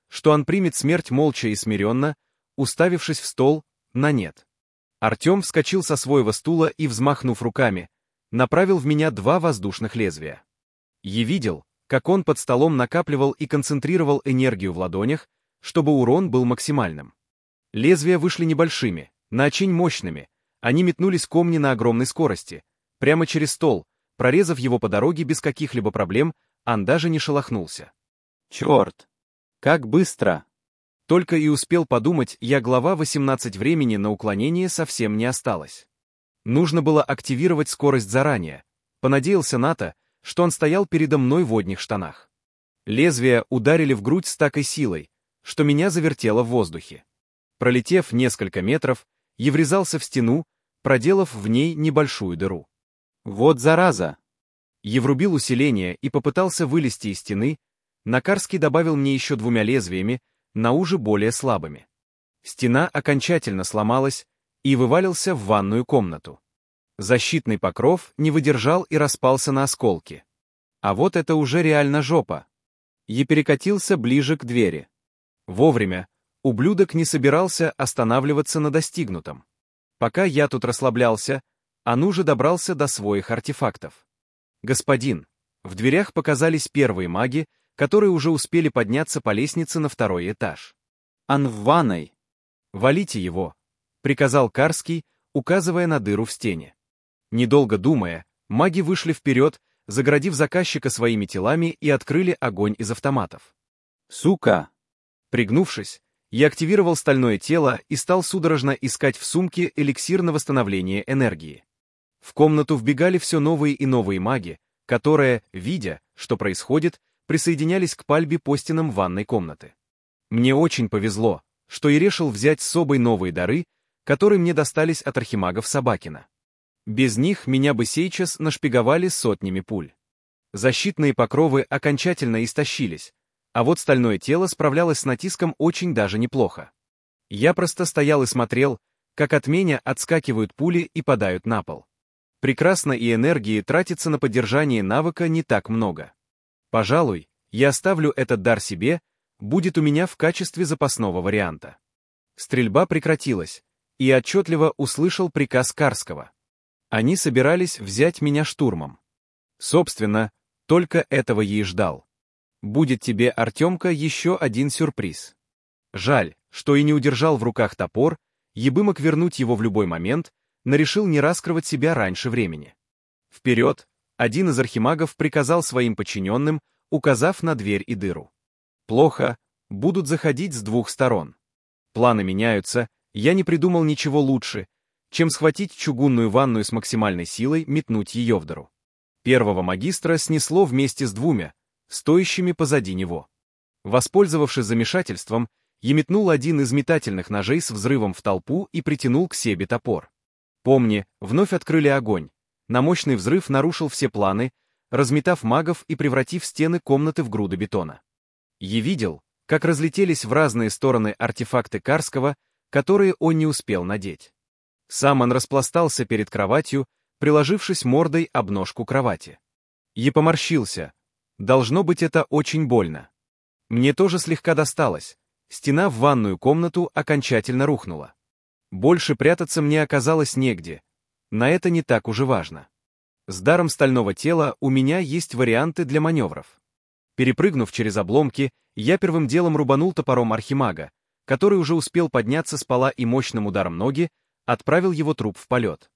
что он примет смерть молча и смиренно, уставившись в стол, на нет. Артем вскочил со своего стула и, взмахнув руками, направил в меня два воздушных лезвия. Я видел, как он под столом накапливал и концентрировал энергию в ладонях, чтобы урон был максимальным. Лезвия вышли небольшими, но очень мощными, они метнулись к Омни на огромной скорости, прямо через стол, прорезав его по дороге без каких-либо проблем, он даже не шелохнулся. Черт! Как быстро! Только и успел подумать, я глава 18 времени на уклонение совсем не осталось. Нужно было активировать скорость заранее. Понадеялся на то, что он стоял передо мной в одних штанах. Лезвия ударили в грудь с такой силой, что меня завертело в воздухе. Пролетев несколько метров, я врезался в стену, проделав в ней небольшую дыру. Вот зараза! Я врубил усиление и попытался вылезти из стены, Накарский добавил мне еще двумя лезвиями, на уже более слабыми. Стена окончательно сломалась и вывалился в ванную комнату. Защитный покров не выдержал и распался на осколки. А вот это уже реально жопа. Я перекатился ближе к двери. Вовремя. Ублюдок не собирался останавливаться на достигнутом. Пока я тут расслаблялся, он уже добрался до своих артефактов. Господин, в дверях показались первые маги, которые уже успели подняться по лестнице на второй этаж. Он в ванной. «Валите его», — приказал Карский, указывая на дыру в стене. Недолго думая, маги вышли вперед, загородив заказчика своими телами и открыли огонь из автоматов. Сука! Пригнувшись, я активировал стальное тело и стал судорожно искать в сумке эликсир на восстановление энергии. В комнату вбегали все новые и новые маги, которые, видя, что происходит, присоединялись к пальбе по стенам ванной комнаты. Мне очень повезло, что я решил взять с собой новые дары, которые мне достались от архимагов Собакина. Без них меня бы сейчас нашпиговали сотнями пуль. Защитные покровы окончательно истощились, а вот стальное тело справлялось с натиском очень даже неплохо. Я просто стоял и смотрел, как от меня отскакивают пули и падают на пол. Прекрасно, и энергии тратится на поддержание навыка не так много. Пожалуй, я оставлю этот дар себе, будет у меня в качестве запасного варианта. Стрельба прекратилась, и я отчетливо услышал приказ Карского. Они собирались взять меня штурмом. Собственно, только этого я и ждал. Будет тебе, Артемка, еще один сюрприз. Жаль, что и не удержал в руках топор, я бы мог вернуть его в любой момент, но решил не раскрывать себя раньше времени. Вперед! Один из архимагов приказал своим подчиненным, указав на дверь и дыру. Плохо, будут заходить с двух сторон. Планы меняются, я не придумал ничего лучше, чем схватить чугунную ванную с максимальной силой, метнуть ее в дыру. Первого магистра снесло вместе с двумя, стоящими позади него. Воспользовавшись замешательством, я метнул один из метательных ножей с взрывом в толпу и притянул к себе топор. Помни, вновь открыли огонь. На мощный взрыв нарушил все планы, разметав магов и превратив стены комнаты в груды бетона. Я видел, как разлетелись в разные стороны артефакты Карского, которые он не успел надеть. Сам он распластался перед кроватью, приложившись мордой об ножку кровати. Я поморщился. Должно быть, это очень больно. Мне тоже слегка досталось. Стена в ванную комнату окончательно рухнула. Больше прятаться мне оказалось негде. На это не так уж и важно. С даром стального тела у меня есть варианты для маневров. Перепрыгнув через обломки, я первым делом рубанул топором архимага, который уже успел подняться с пола и мощным ударом ноги отправил его труп в полет.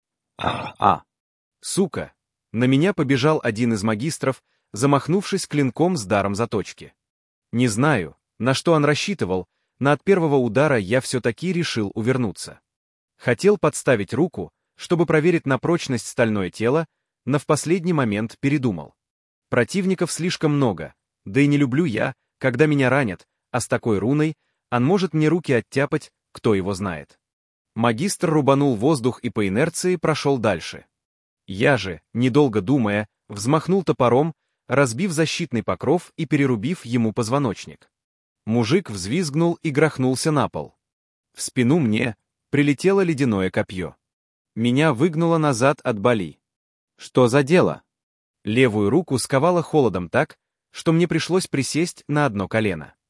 Сука! На меня побежал один из магистров, замахнувшись клинком с даром заточки. Не знаю, на что он рассчитывал, но от первого удара я все-таки решил увернуться. Хотел подставить руку, чтобы проверить на прочность стальное тело, но в последний момент передумал. Противников слишком много, да и не люблю я, когда меня ранят, а с такой руной он может мне руки оттяпать, кто его знает. Магистр рубанул воздух и по инерции прошел дальше. Я же, недолго думая, взмахнул топором, разбив защитный покров и перерубив ему позвоночник. Мужик взвизгнул и грохнулся на пол. В спину мне прилетело ледяное копье. Меня выгнуло назад от боли. Что за дело? Левую руку сковало холодом так, что мне пришлось присесть на одно колено.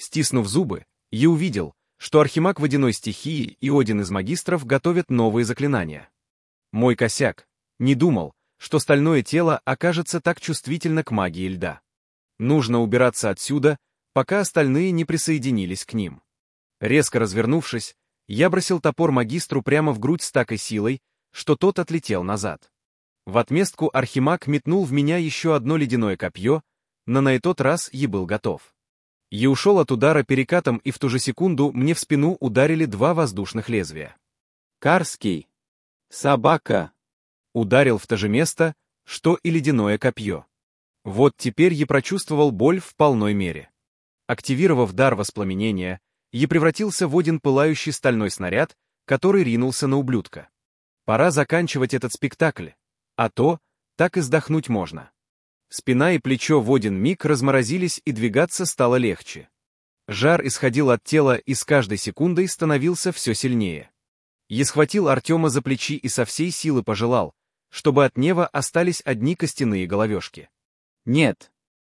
Стиснув зубы, я увидел, что Архимаг водяной стихии и один из магистров готовят новые заклинания. Мой косяк. Не думал, что стальное тело окажется так чувствительно к магии льда. Нужно убираться отсюда, пока остальные не присоединились к ним. Резко развернувшись, я бросил топор магистру прямо в грудь с такой силой, что тот отлетел назад. В отместку Архимаг метнул в меня еще одно ледяное копье, но на этот раз я был готов. Я ушел от удара перекатом, и в ту же секунду мне в спину ударили два воздушных лезвия. Карский! Собака! Ударил в то же место, что и ледяное копье. Вот теперь я прочувствовал боль в полной мере. Активировав дар воспламенения, я превратился в один пылающий стальной снаряд, который ринулся на ублюдка. Пора заканчивать этот спектакль, а то так и сдохнуть можно. Спина и плечо в один миг разморозились, и двигаться стало легче. Жар исходил от тела и с каждой секундой становился все сильнее. Я схватил Артема за плечи и со всей силы пожелал, чтобы от Нева остались одни костяные головешки. Нет.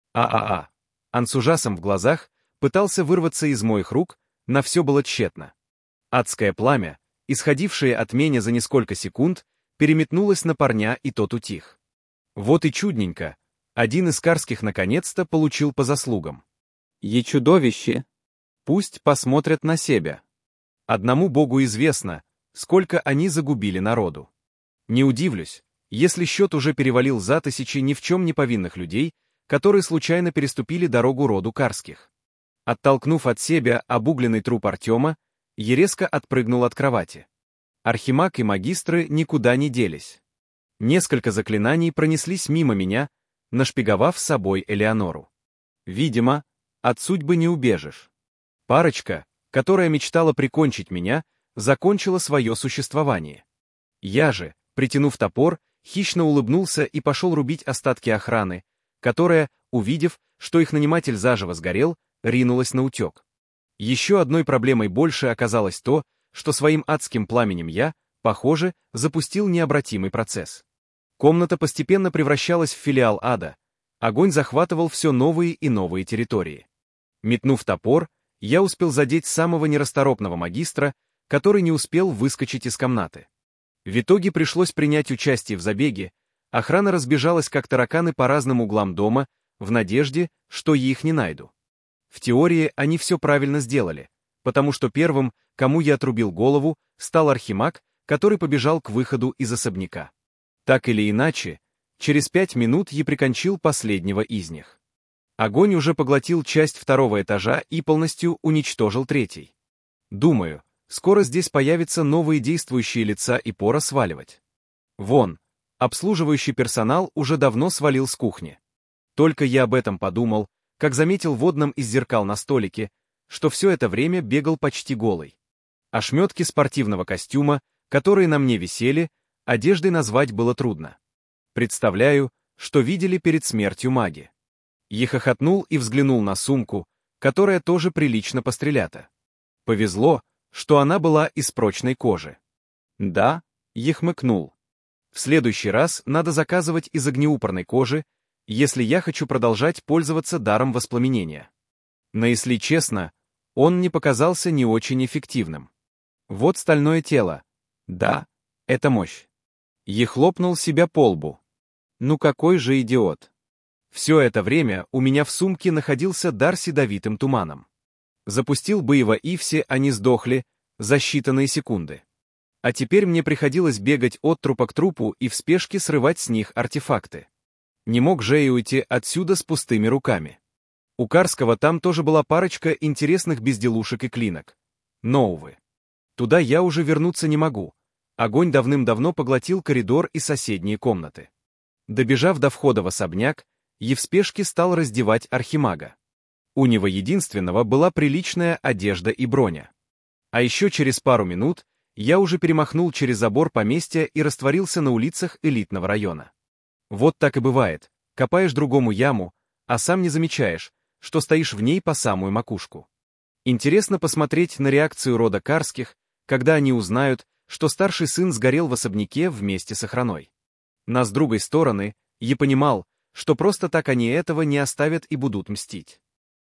Он с ужасом в глазах пытался вырваться из моих рук, но все было тщетно. Адское пламя, исходившее от меня за несколько секунд, переметнулось на парня, и тот утих. Вот и чудненько, один из карских наконец-то получил по заслугам. Е чудовище! Пусть посмотрят на себя. Одному Богу известно, сколько они загубили народу. Не удивлюсь, если счет уже перевалил за тысячи ни в чем не повинных людей, которые случайно переступили дорогу роду карских. Оттолкнув от себя обугленный труп Артема, я резко отпрыгнул от кровати. Архимаг и магистры никуда не делись. Несколько заклинаний пронеслись мимо меня, нашпиговав с собой Элеонору. Видимо, от судьбы не убежишь. Парочка, которая мечтала прикончить меня, закончила свое существование. Я же, притянув топор, хищно улыбнулся и пошел рубить остатки охраны, которая, увидев, что их наниматель заживо сгорел, ринулась на утек. Еще одной проблемой больше оказалось то, что своим адским пламенем я, похоже, запустил необратимый процесс. Комната постепенно превращалась в филиал ада, огонь захватывал все новые и новые территории. Метнув топор, я успел задеть самого нерасторопного магистра, который не успел выскочить из комнаты. В итоге пришлось принять участие в забеге, охрана разбежалась как тараканы по разным углам дома, в надежде, что я их не найду. В теории они все правильно сделали, потому что первым, кому я отрубил голову, стал Архимаг, который побежал к выходу из особняка. Так или иначе, через 5 минут я прикончил последнего из них. Огонь уже поглотил часть второго этажа и полностью уничтожил третий. Думаю, скоро здесь появятся новые действующие лица, и пора сваливать. Вон, обслуживающий персонал уже давно свалил с кухни. Только я об этом подумал, как заметил в одном из зеркал на столике, что все это время бегал почти голый. Ошметки спортивного костюма, которые на мне висели, одеждой назвать было трудно. Представляю, что видели перед смертью маги. Я хохотнул и взглянул на сумку, которая тоже прилично пострелята. Повезло, что она была из прочной кожи. Да, я хмыкнул. В следующий раз надо заказывать из огнеупорной кожи, если я хочу продолжать пользоваться даром воспламенения. Но если честно, он мне показался не очень эффективным. Вот стальное тело. Да, это мощь. Я хлопнул себя по лбу. Ну какой же идиот. Все это время у меня в сумке находился дар с ядовитым туманом. Запустил бы его, и все они сдохли за считанные секунды. А теперь мне приходилось бегать от трупа к трупу и в спешке срывать с них артефакты. Не мог же и уйти отсюда с пустыми руками. У Карского там тоже была парочка интересных безделушек и клинок. Но, увы. Туда я уже вернуться не могу. Огонь давным-давно поглотил коридор и соседние комнаты. Добежав до входа в особняк, я в спешке стал раздевать Архимага. У него единственного была приличная одежда и броня. А еще через пару минут я уже перемахнул через забор поместья и растворился на улицах элитного района. Вот так и бывает, копаешь другому яму, а сам не замечаешь, что стоишь в ней по самую макушку. Интересно посмотреть на реакцию рода Карских, когда они узнают, что старший сын сгорел в особняке вместе с охраной. Но с другой стороны, я понимал, что просто так они этого не оставят и будут мстить.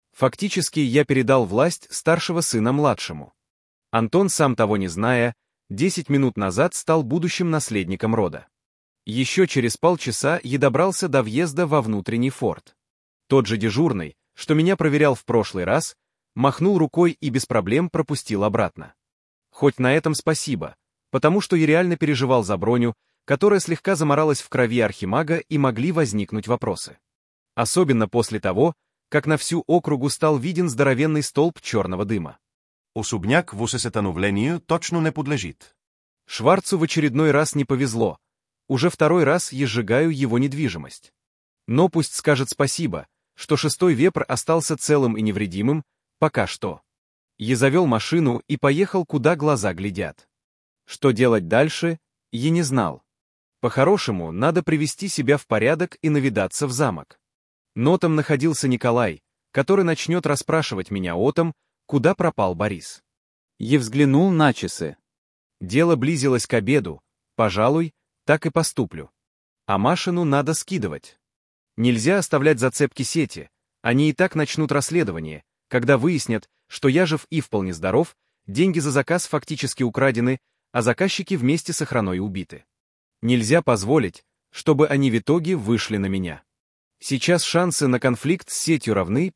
Фактически я передал власть старшего сына младшему. Антон, сам того не зная, 10 минут назад стал будущим наследником рода. Еще через полчаса я добрался до въезда во внутренний форт. Тот же дежурный, что меня проверял в прошлый раз, махнул рукой и без проблем пропустил обратно. Хоть на этом спасибо, потому что я реально переживал за броню, которая слегка заморалась в крови архимага, и могли возникнуть вопросы. Особенно после того, как на всю округу стал виден здоровенный столб черного дыма. Особняк в усъстановлению точно не подлежит. Шварцу в очередной раз не повезло. Уже второй раз я сжигаю его недвижимость. Но пусть скажет спасибо, что шестой вепрь остался целым и невредимым, пока что. Я завел машину и поехал, куда глаза глядят. Что делать дальше, я не знал. По-хорошему, надо привести себя в порядок и наведаться в замок. Но там находился Николай, который начнет расспрашивать меня о том, куда пропал Борис. Я взглянул на часы. Дело близилось к обеду, пожалуй, так и поступлю. А Машину надо скидывать. Нельзя оставлять зацепки сети, они и так начнут расследование, когда выяснят, что я жив и вполне здоров, деньги за заказ фактически украдены, а заказчики вместе с охраной убиты. Нельзя позволить, чтобы они в итоге вышли на меня. Сейчас шансы на конфликт с сетью равны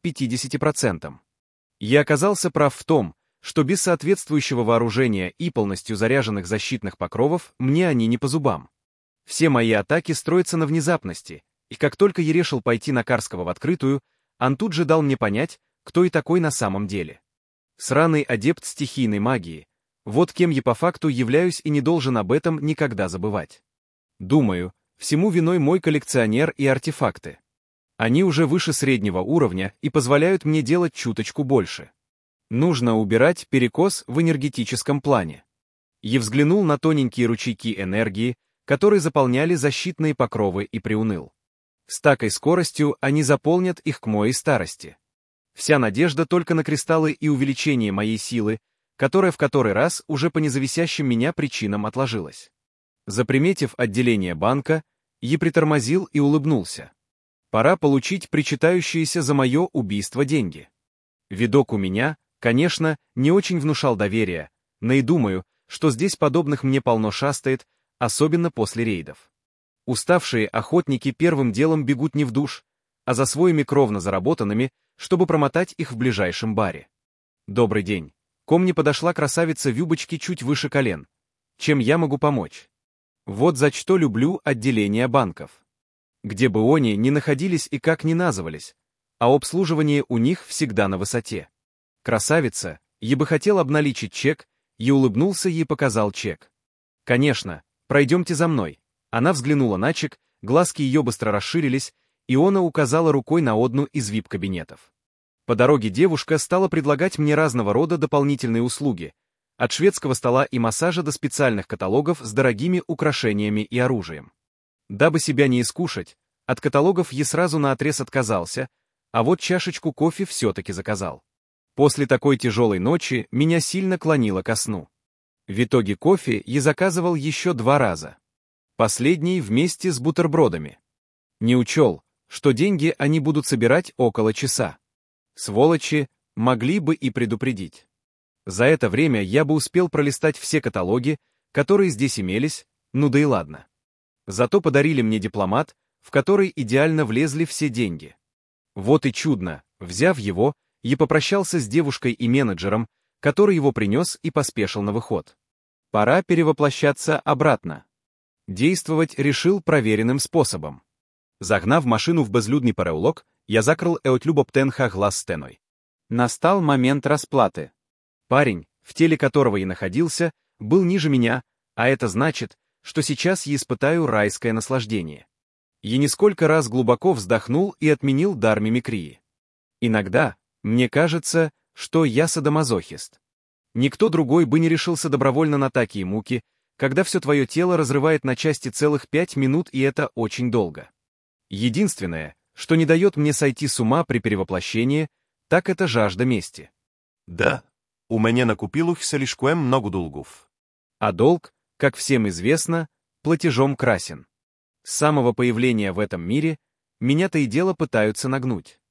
50%. Я оказался прав в том, что без соответствующего вооружения и полностью заряженных защитных покровов мне они не по зубам. Все мои атаки строятся на внезапности, и как только я решил пойти на Карского в открытую, он тут же дал мне понять, кто и такой на самом деле. Сраный адепт стихийной магии. Вот кем я по факту являюсь и не должен об этом никогда забывать. Думаю, всему виной мой коллекционер и артефакты. Они уже выше среднего уровня и позволяют мне делать чуточку больше. Нужно убирать перекос в энергетическом плане. Я взглянул на тоненькие ручейки энергии, которые заполняли защитные покровы, и приуныл. С такой скоростью они заполнят их к моей старости. Вся надежда только на кристаллы и увеличение моей силы, которая в который раз уже по независящим меня причинам отложилась. Заприметив отделение банка, я притормозил и улыбнулся. Пора получить причитающиеся за мое убийство деньги. Видок у меня, конечно, не очень внушал доверия, но и думаю, что здесь подобных мне полно шастает, особенно после рейдов. Уставшие охотники первым делом бегут не в душ, а за своими кровно заработанными, чтобы промотать их в ближайшем баре. Добрый день. Ко мне подошла красавица в юбочке чуть выше колен. Чем я могу помочь? Вот за что люблю отделение банков. Где бы они ни находились и как ни назывались, а обслуживание у них всегда на высоте. Красавица, я бы хотел обналичить чек, я улыбнулся ей и показал чек. Конечно, пройдемте за мной. Она взглянула на чек, глазки ее быстро расширились, и она указала рукой на одну из вип-кабинетов. По дороге девушка стала предлагать мне разного рода дополнительные услуги, от шведского стола и массажа до специальных каталогов с дорогими украшениями и оружием. Дабы себя не искушать, от каталогов я сразу наотрез отказался, а вот чашечку кофе все-таки заказал. После такой тяжелой ночи меня сильно клонило ко сну. В итоге кофе я заказывал еще 2 раза. Последний вместе с бутербродами. Не учел, что деньги они будут собирать около часа. Сволочи, могли бы и предупредить. За это время я бы успел пролистать все каталоги, которые здесь имелись, ну да и ладно. Зато подарили мне дипломат, в который идеально влезли все деньги. Вот и чудно, взяв его, я попрощался с девушкой и менеджером, который его принес, и поспешил на выход. Пора перевоплощаться обратно. Действовать решил проверенным способом. Загнав машину в безлюдный переулок, я закрыл Эотлюбоптенха глаз стеной. Настал момент расплаты. Парень, в теле которого я находился, был ниже меня, а это значит, что сейчас я испытаю райское наслаждение. Я несколько раз глубоко вздохнул и отменил дар мимикрии. Иногда мне кажется, что я садомазохист. Никто другой бы не решился добровольно на такие муки, когда все твое тело разрывает на части целых 5 минут, и это очень долго. Единственное, что не дает мне сойти с ума при перевоплощении, так это жажда мести. Да, у меня накопилось слишком много долгов. А долг, как всем известно, платежом красен. С самого появления в этом мире меня то и дело пытаются нагнуть.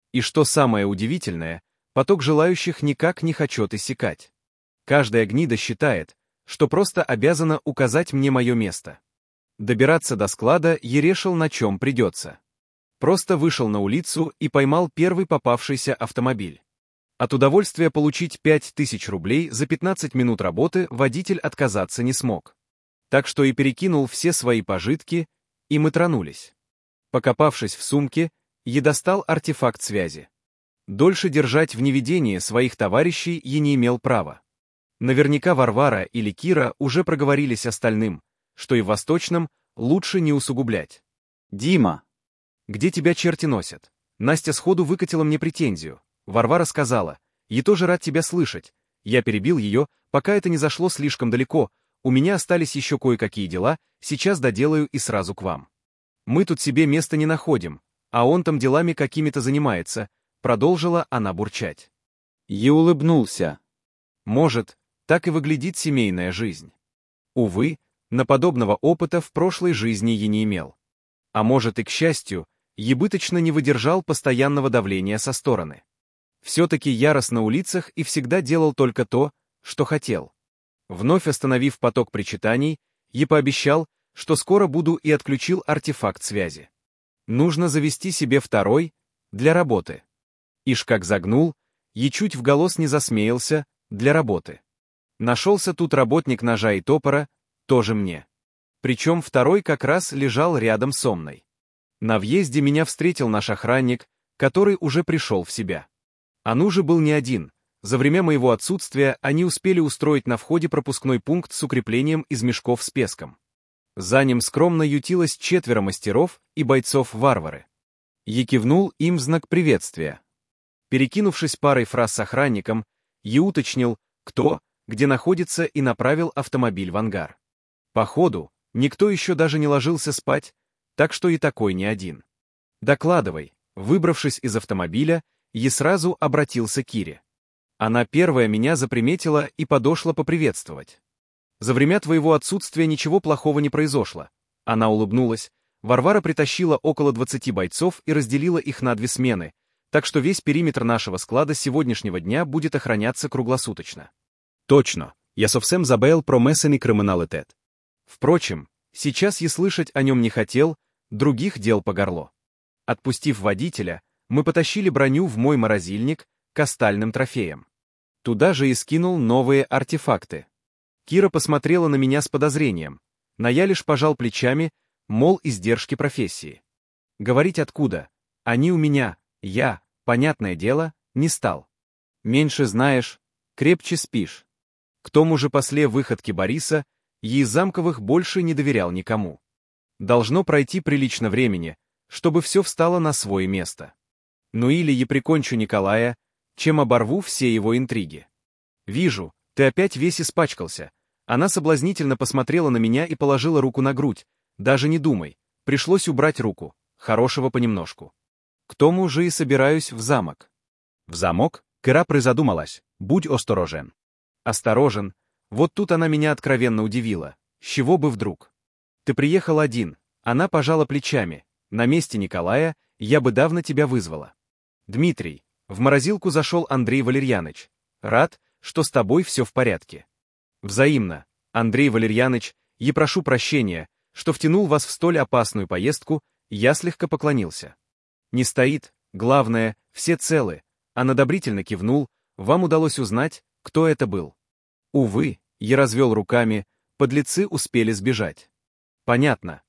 И что самое удивительное, поток желающих никак не хочет иссякать. Каждая гнида считает, что просто обязана указать мне мое место. Добираться до склада ерешил на чем придется. Просто вышел на улицу и поймал первый попавшийся автомобиль. От удовольствия получить 5000 рублей за 15 минут работы водитель отказаться не смог. Так что и перекинул все свои пожитки, и мы тронулись. Покопавшись в сумке, я достал артефакт связи. Дольше держать в неведении своих товарищей я не имел права. Наверняка Варвара или Кира уже проговорились остальным, что и в Восточном лучше не усугублять. Дима, «Где тебя черти носят?» Настя сходу выкатила мне претензию. Варвара сказала: «Я тоже рад тебя слышать». Я перебил ее, пока это не зашло слишком далеко. У меня остались еще кое-какие дела, сейчас доделаю и сразу к вам. Мы тут себе места не находим, а он там делами какими-то занимается, продолжила она бурчать. я улыбнулся. Может, так и выглядит семейная жизнь. Увы, на подобного опыта в прошлой жизни я не имел. А может и к счастью, ебыточно не выдержал постоянного давления со стороны. Все-таки я рос на улицах и всегда делал только то, что хотел. Вновь остановив поток причитаний, я пообещал, что скоро буду, и отключил артефакт связи. Нужно завести себе второй, для работы. Ишь как загнул, и чуть в голос не засмеялся, для работы. Нашелся тут работник ножа и топора, тоже мне. Причем второй как раз лежал рядом со мной. На въезде меня встретил наш охранник, который уже пришел в себя. Анужи был не один. За время моего отсутствия они успели устроить на входе пропускной пункт с укреплением из мешков с песком. За ним скромно ютилось 4 мастеров и бойцов-варвары. Я кивнул им в знак приветствия. Перекинувшись парой фраз с охранником, я уточнил, кто, где находится, и направил автомобиль в ангар. Походу, никто еще даже не ложился спать, так что и такой не один. «Докладывай». Выбравшись из автомобиля, я сразу обратился к Кире. Она первая меня заприметила и подошла поприветствовать. «За время твоего отсутствия ничего плохого не произошло». Она улыбнулась. Варвара притащила около 20 бойцов и разделила их на 2 смены, так что весь периметр нашего склада с сегодняшнего дня будет охраняться круглосуточно. Точно, я совсем забыл про месений криминалитет. Впрочем, сейчас я слышать о нем не хотел, других дел по горло. Отпустив водителя, мы потащили броню в мой морозильник к остальным трофеям. Туда же и скинул новые артефакты. Кира посмотрела на меня с подозрением, но я лишь пожал плечами, мол, издержки профессии. Говорить откуда? Они у меня, я, понятное дело, не стал. Меньше знаешь, крепче спишь. К тому же после выходки Бориса я из Замковых больше не доверял никому. Должно пройти прилично времени, чтобы все встало на свое место. Ну или я прикончу Николая, чем оборву все его интриги. «Вижу, ты опять весь испачкался». Она соблазнительно посмотрела на меня и положила руку на грудь. «Даже не думай, пришлось убрать руку, хорошего понемножку. К тому же и собираюсь в замок». В замок? Кира призадумалась. Будь осторожен. Осторожен. Вот тут она меня откровенно удивила. С чего бы вдруг? Ты приехал один. Она пожала плечами. На месте Николая я бы давно тебя вызвала. Дмитрий, в морозилку зашел Андрей Валерьяныч. Рад, что с тобой все в порядке. Взаимно. Андрей Валерьяныч, я прошу прощения, что втянул вас в столь опасную поездку, я слегка поклонился. Не стоит, главное, все целы. Он одобрительно кивнул, вам удалось узнать, кто это был. Увы, я развел руками, подлецы успели сбежать. Понятно.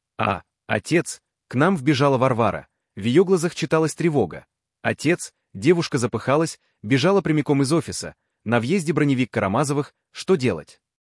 Отец, к нам вбежала Варвара, в ее глазах читалась тревога. Отец, девушка запыхалась, бежала прямиком из офиса, на въезде броневик Карамазовых, что делать?